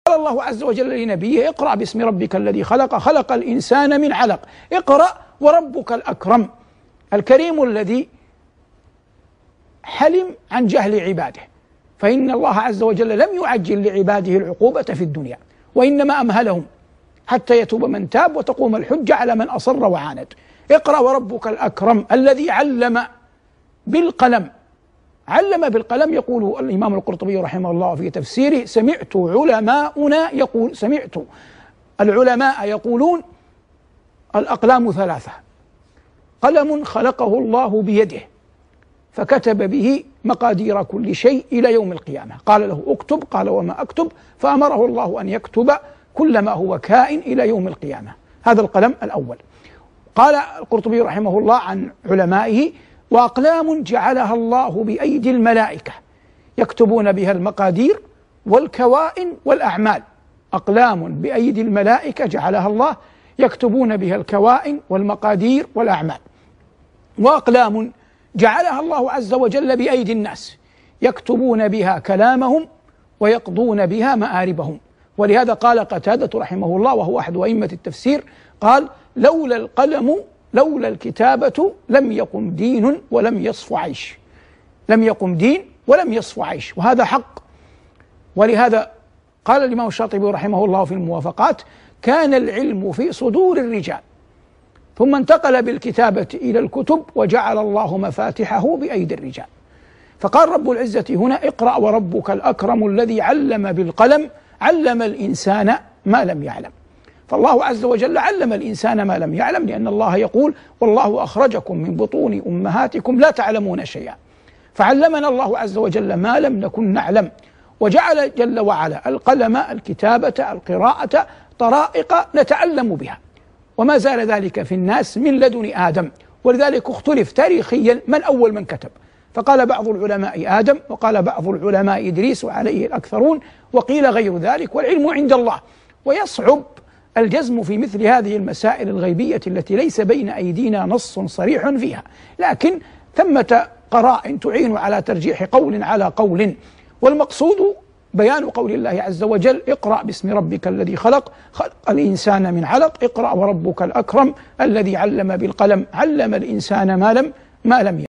قال الله عز وجل لنبيه: اقرأ باسم ربك الذي خلق، خلق الإنسان من علق. اقرأ وربك الأكرم، الكريم الذي حلم عن جهل عباده، فإن الله عز وجل لم يعجل لعباده العقوبة في الدنيا، وإنما أمهلهم حتى يتوب من تاب وتقوم الحجة على من أصر وعاند. اقرأ وربك الأكرم الذي علم بالقلم. علم بالقلم، يقول الإمام القرطبي رحمه الله في تفسيره: سمعت العلماء يقولون الأقلام ثلاثة: قلم خلقه الله بيده فكتب به مقادير كل شيء إلى يوم القيامة، قال له اكتب، قال وما أكتب، فأمره الله أن يكتب كل ما هو كائن إلى يوم القيامة. هذا القلم الأول. قال القرطبي رحمه الله عن علمائه: وأقلام جعلها الله بأيدي الملائكة يكتبون بها المقادير والكوائن والأعمال. أقلام بأيدي الملائكة جعلها الله يكتبون بها الكوائن والمقادير والأعمال. وأقلام جعلها الله عز وجل بأيدي الناس يكتبون بها كلامهم ويقضون بها مآربهم. ولهذا قال قتادة رحمه الله، وهو أحد أئمة التفسير، قال: لولا القلم لولا الكتابة لم يقم دين ولم يصف عيش. لم يقم دين ولم يصف عيش، وهذا حق. ولهذا قال الإمام الشاطبي رحمه الله في الموافقات: كان العلم في صدور الرجال ثم انتقل بالكتابة إلى الكتب وجعل الله مفاتحه بأيدي الرجال. فقال رب العزة هنا: اقرأ وربك الأكرم الذي علم بالقلم علم الإنسان ما لم يعلم. فالله عز وجل علم الإنسان ما لم يعلم، لأن الله يقول: والله أخرجكم من بطون أمهاتكم لا تعلمون شيئا. فعلمنا الله عز وجل ما لم نكن نعلم، وجعل جل وعلا القلم، الكتابة، القراءة طرائق نتعلم بها، وما زال ذلك في الناس من لدن آدم. ولذلك اختلف تاريخيا من أول من كتب، فقال بعض العلماء آدم، وقال بعض العلماء إدريس وعليه الأكثرون، وقيل غير ذلك، والعلم عند الله. ويصعب الجزم في مثل هذه المسائل الغيبية التي ليس بين أيدينا نص صريح فيها، لكن ثمة قرائن تعين على ترجيح قول على قول. والمقصود بيان قول الله عز وجل: اقرأ باسم ربك الذي خلق، خلق الإنسان من علق. اقرأ وربك الأكرم الذي علم بالقلم علم الإنسان ما لم يعلم.